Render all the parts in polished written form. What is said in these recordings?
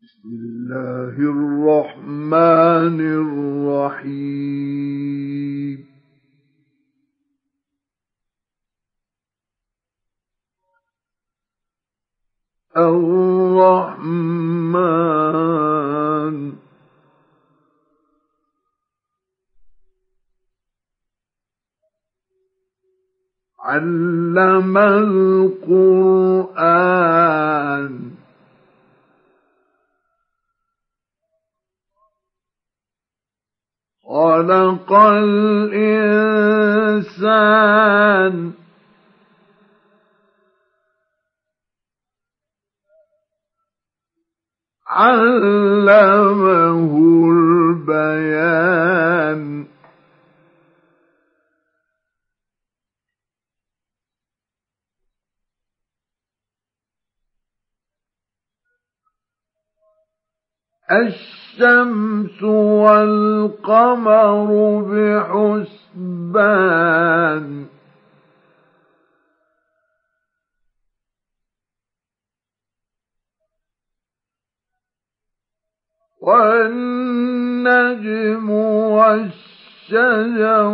بسم الله الرحمن الرحيم الرحمن علم القرآن خلق الإنسان علمه البيان الشمس والقمر بحسبان والنجم والشجر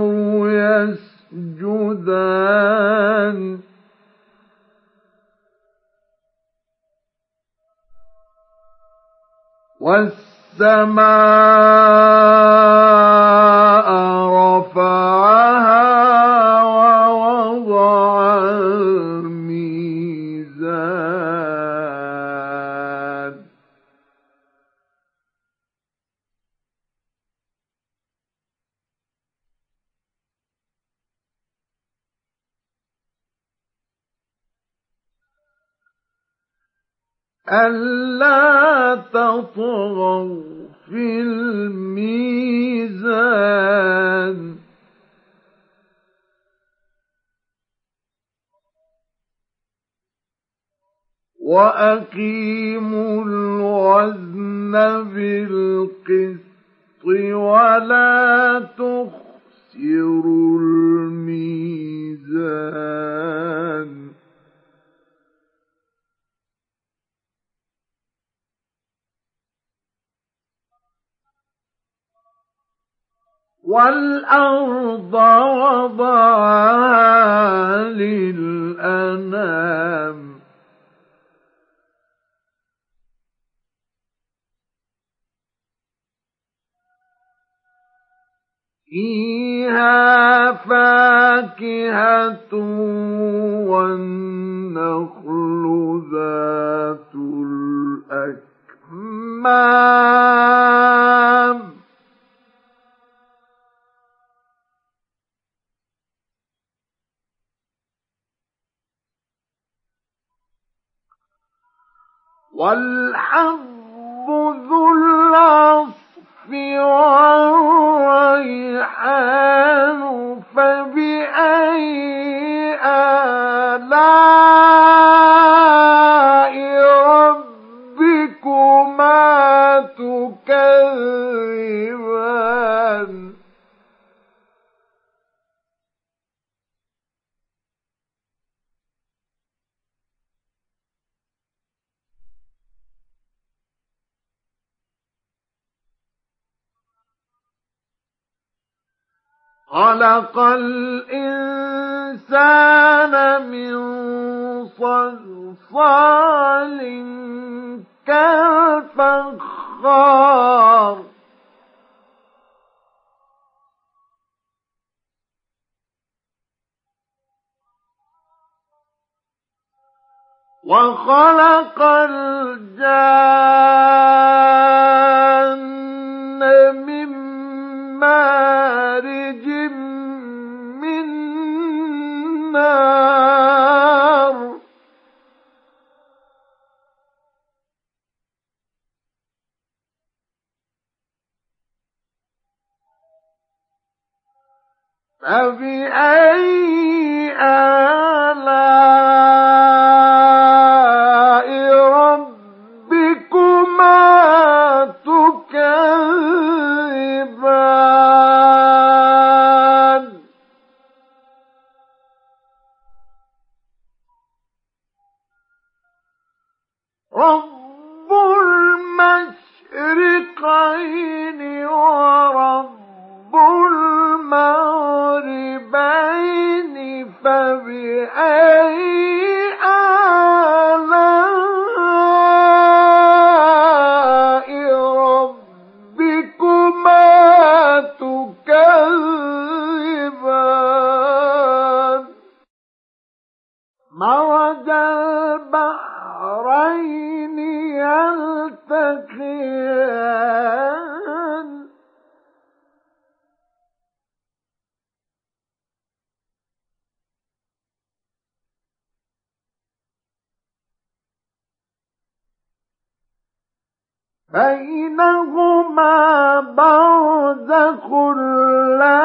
يسجدان والسماء رفعها ووضع الميزان ألا تطغوا في الميزان وأقيموا الوزن بالقسط ولا تخسروا الميزان والأرض وضعها للأنام فيها فاكهة والنخل ذات الأكمام والحب ذو العصف والريحان فبأي آلاء ربكما تكذبان خلق الإنسان من صلصال كالفخار وخلق الجان من مارج من نار فبأي آلاء ربكما تكذبان رب المشرقين المشرقين ورب المغربين فبأي آلاء ربكما تكذبان مرج البحرين يلتقيان بينهما برزخ لا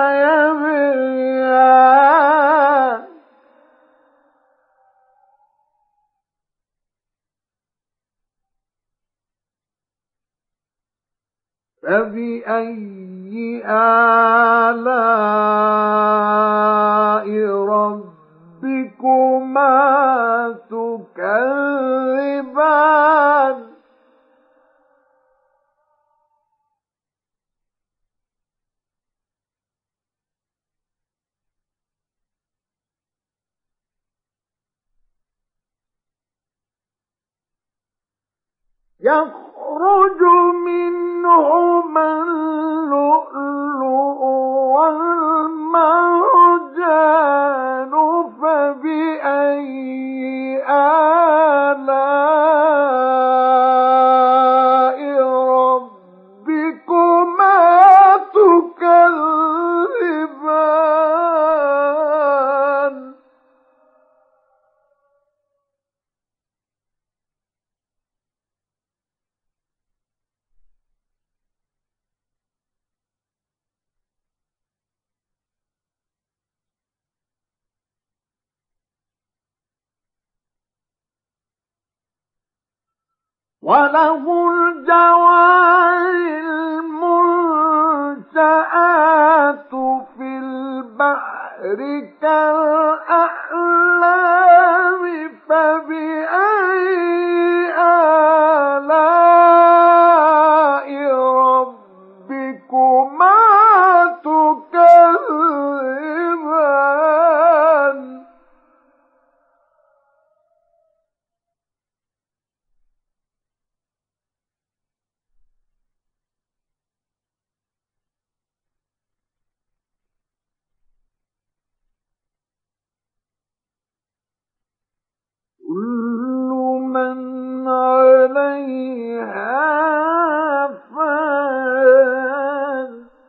يبغيان فبأي آلاء ربكما تكذبان يخرج منهما اللؤلؤ والمرجان فبأي آلاء ربكما تكذبان وله الجوار المنشآت في البحر كالأعلام فبأي آلاء ربكما تكذبان كل من عليها فان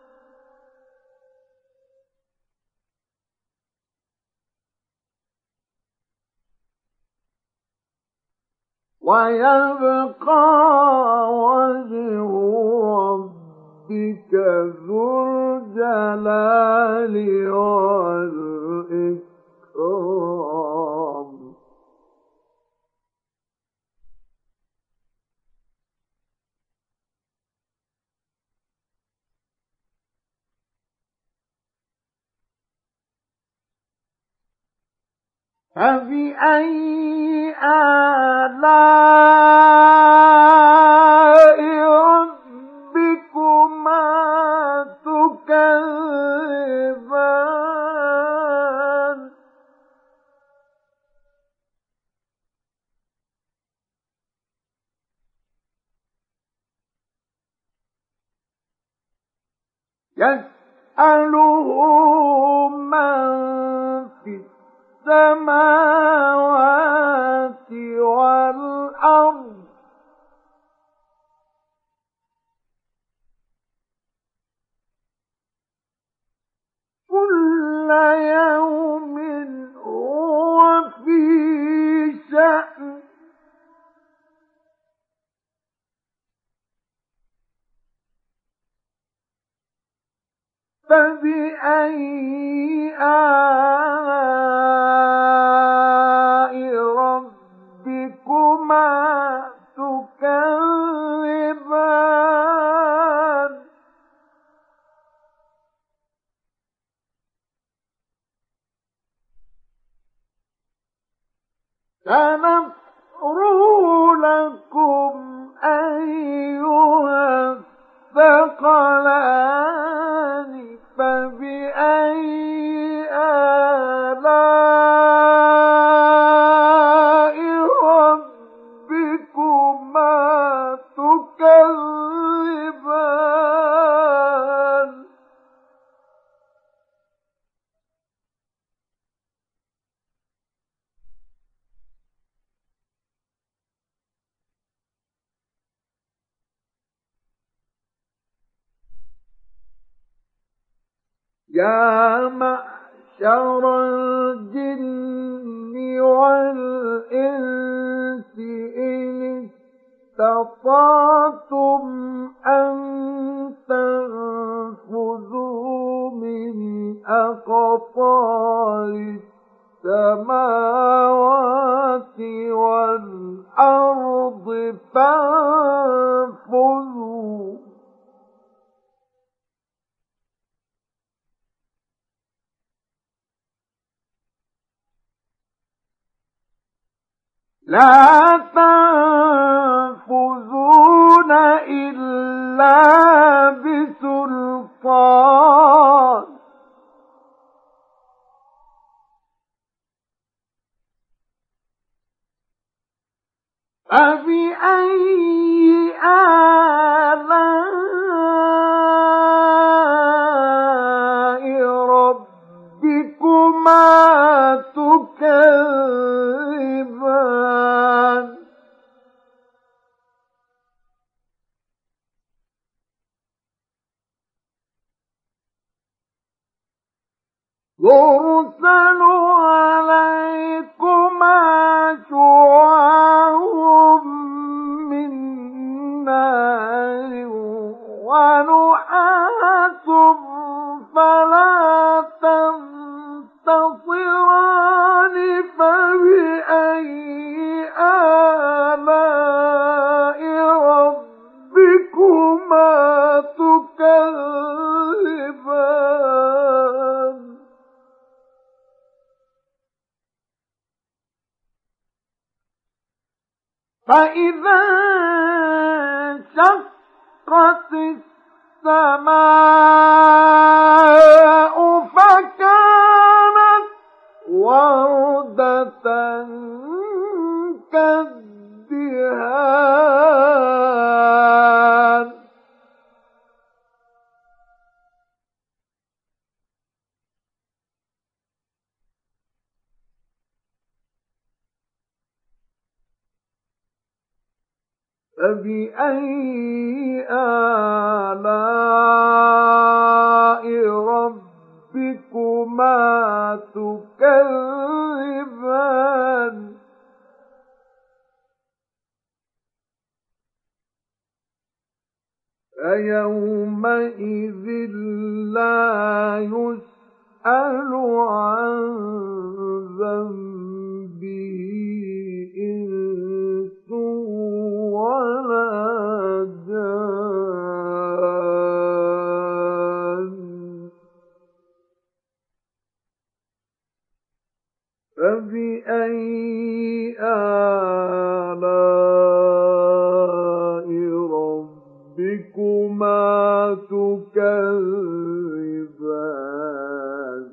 ويبقى وجه ربك ذو الجلال والإكرام فبأي آلاء ربكما تكذبان يسأله من في السماوات والأرض كل يوم هو في شأن فبأي آلاء ربكما تكذبان سنفرغ لكم أيها يا معشر الجن والإنس إن استطعتم أن تنفذوا من أقطار السماوات والأرض فانفذوا لا تنفذون إلا بسلطان فبأي آلاء ربكما تكذبان يرسل عليكما شواظ من نار ونحاس فلا تنتصران فبأي آلاء ربكما تكذبان فإذا انشقت السماء فكانت وردة كالدهان فبأي آلاء ربكما تكذبان فيومئذ لا يسأل عن ذنبه إنس ولا جان فبأي آلاء ربكما تكذبان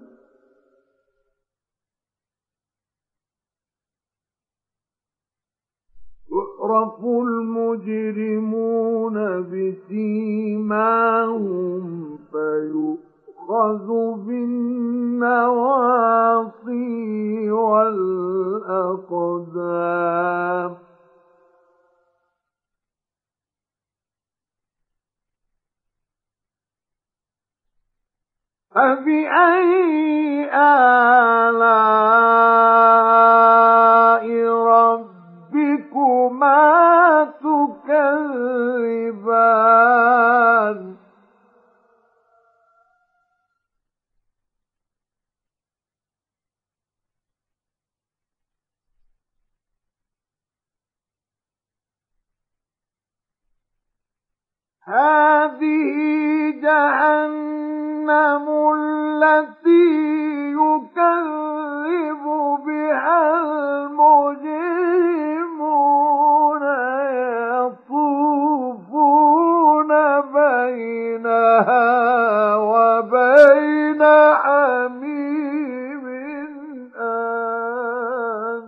يعرف المجرمون بسيماهم فيؤخذ بالنواصي والأقدام فبأي آلاء ربكما تكذبان هذه جهنم التي يكذب بها المجرمون يطوفون بينها وبين حميم آن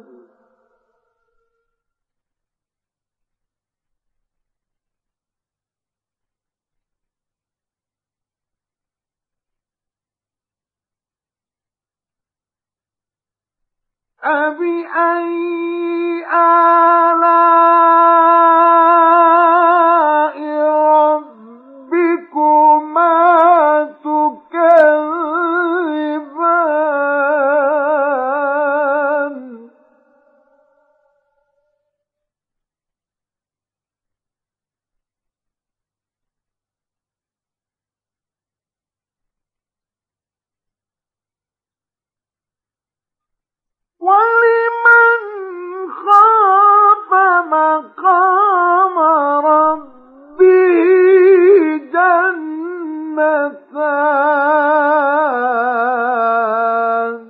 فبأي آلاء ربكما تكذبان مقام ربه جنتان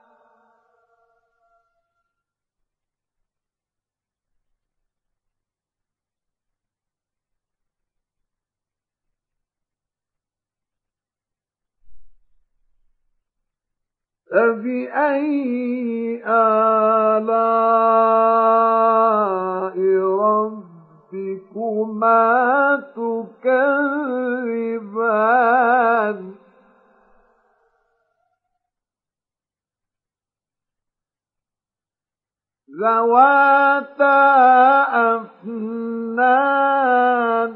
فبأي آلاء ربكما تكذبان ذواتا أفنان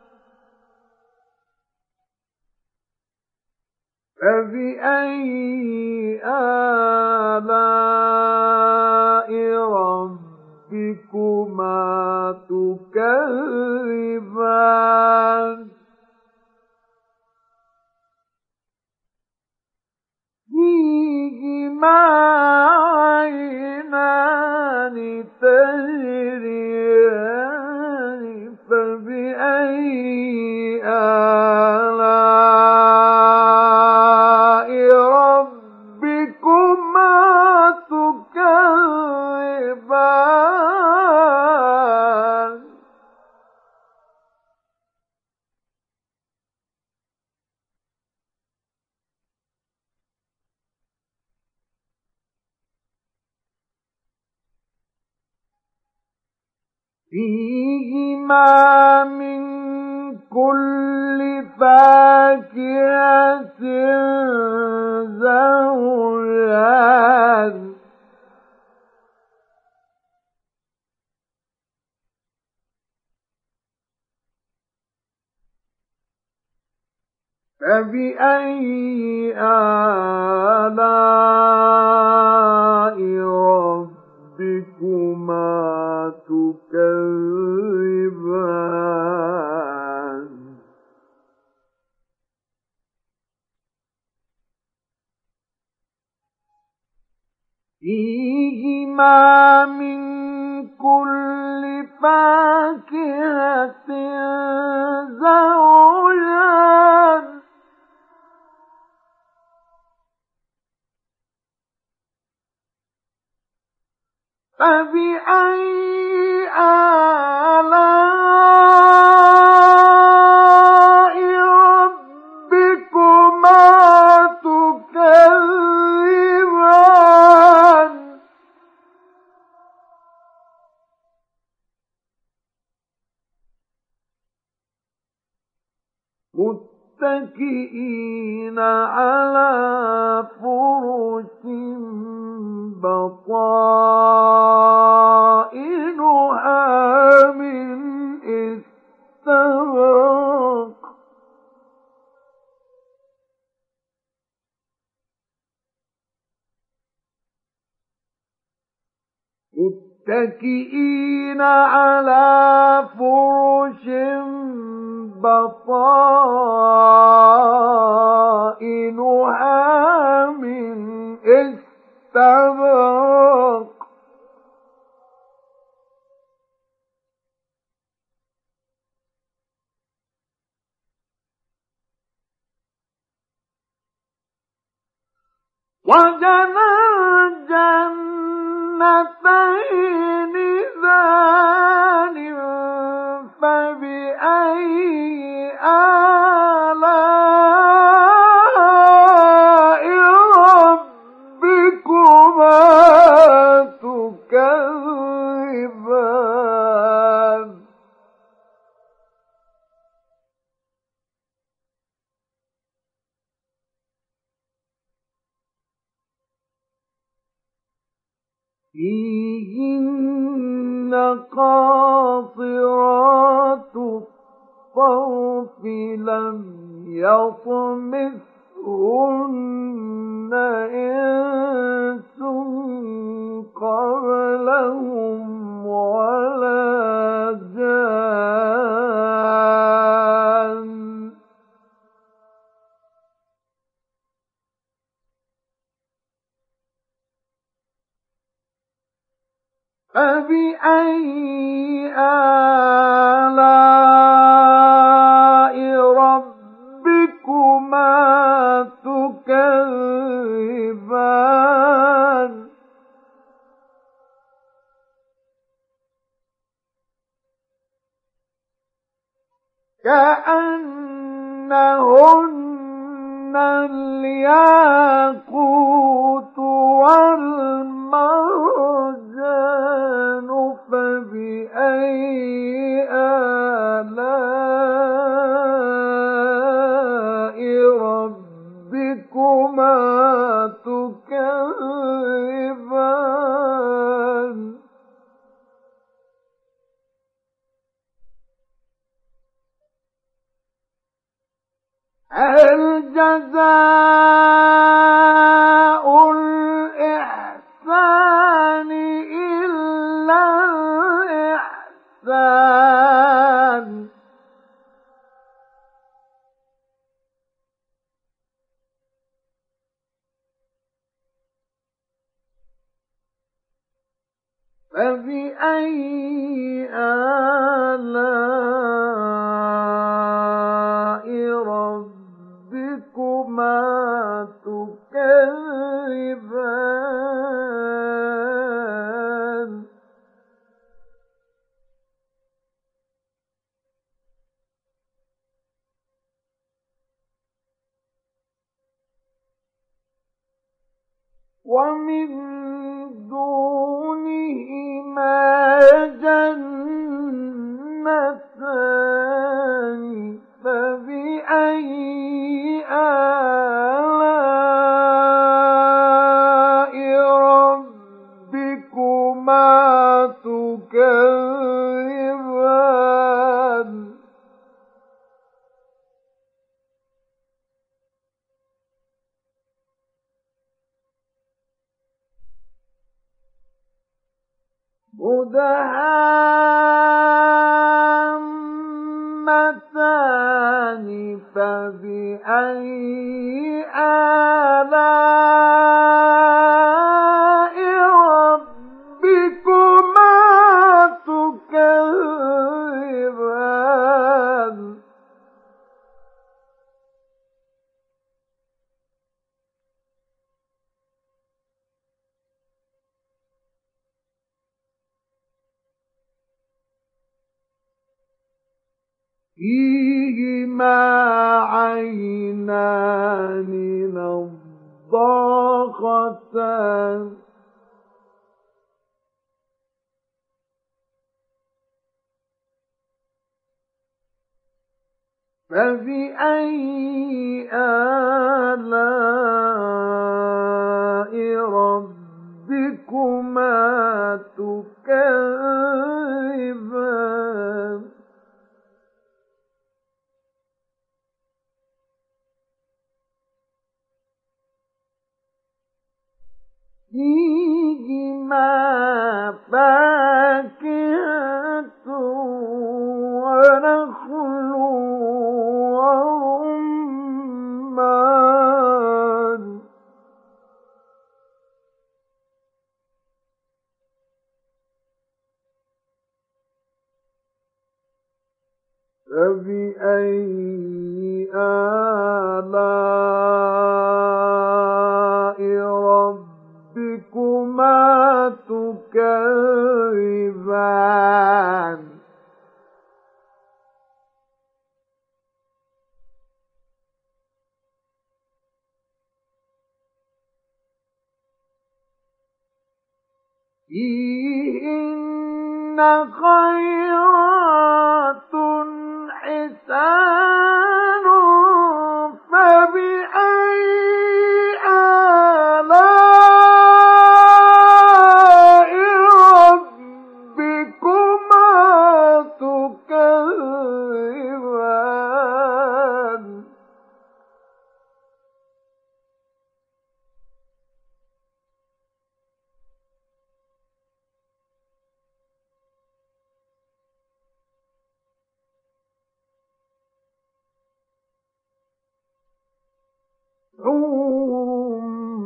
فبأي آلاء ربكما تكذبان فيهما عينان تجريان فبأي آلاء ربكما تكذبان فيهما من كل فاكهة زوجان فبأي آلاء ربكما تكذبان فيهما من كل فاكهة زوجان فبأي آلاء ربكما تكذبان متكئين على فرش بطائنها من استبرق متكئين على فرش بطائنها من استبرق وجنى الجنتين دان فبأي آلاء ربكما تكذبان فيهن قاصرات الطرف لم يطمثهن إنس قبلهم ولا جان فبأي كأنهن الياقوت والمرجان فبأي آلاء ربكما تكذبان هل جزاء الإحسان إلا الإحسان فبأي آلاء ربكما تكذبان ومن دونهما جنتان فبأي آلاء ربكما تكذبان مدهامتان فبأي آلاء ربكما تكذبان فيهما عينان نضاختان فبأي آلاء ربكما تكذبان فيهما فاكهة ونخل ورمان فبأي آلاء ربكما تكذبان فيهن خيرات حسان فبأي آلاء ربكما تكذبان حور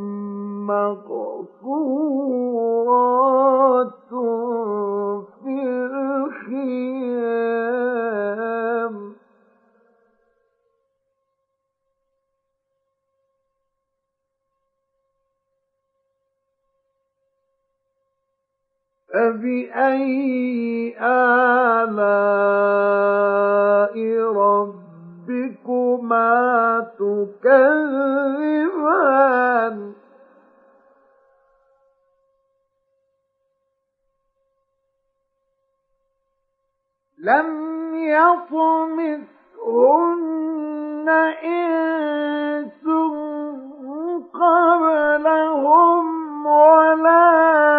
مقصورات في الخيام فبأي آلاء تكذبان لم يطمثهن إنس قبلهم ولا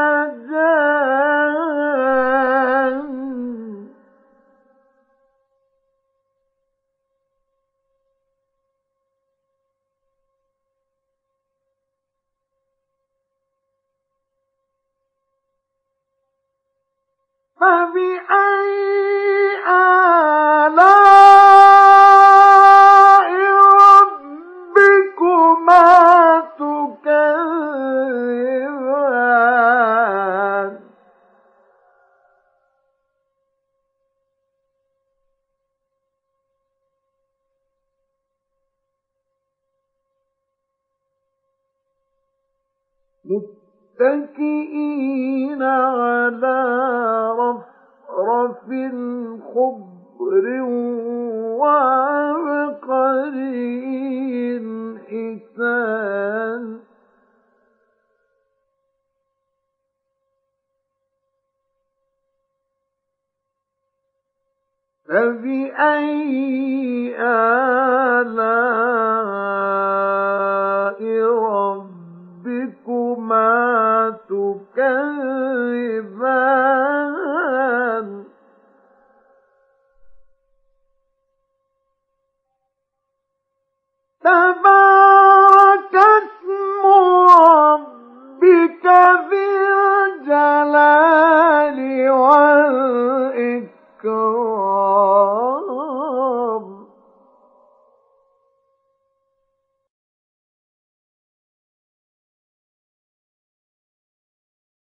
جان فبأي آلاء ربكما تكذبان متكئين على رفرف خضر وعبقري حسان فبأي آلاء ربكما تكذبان تبارك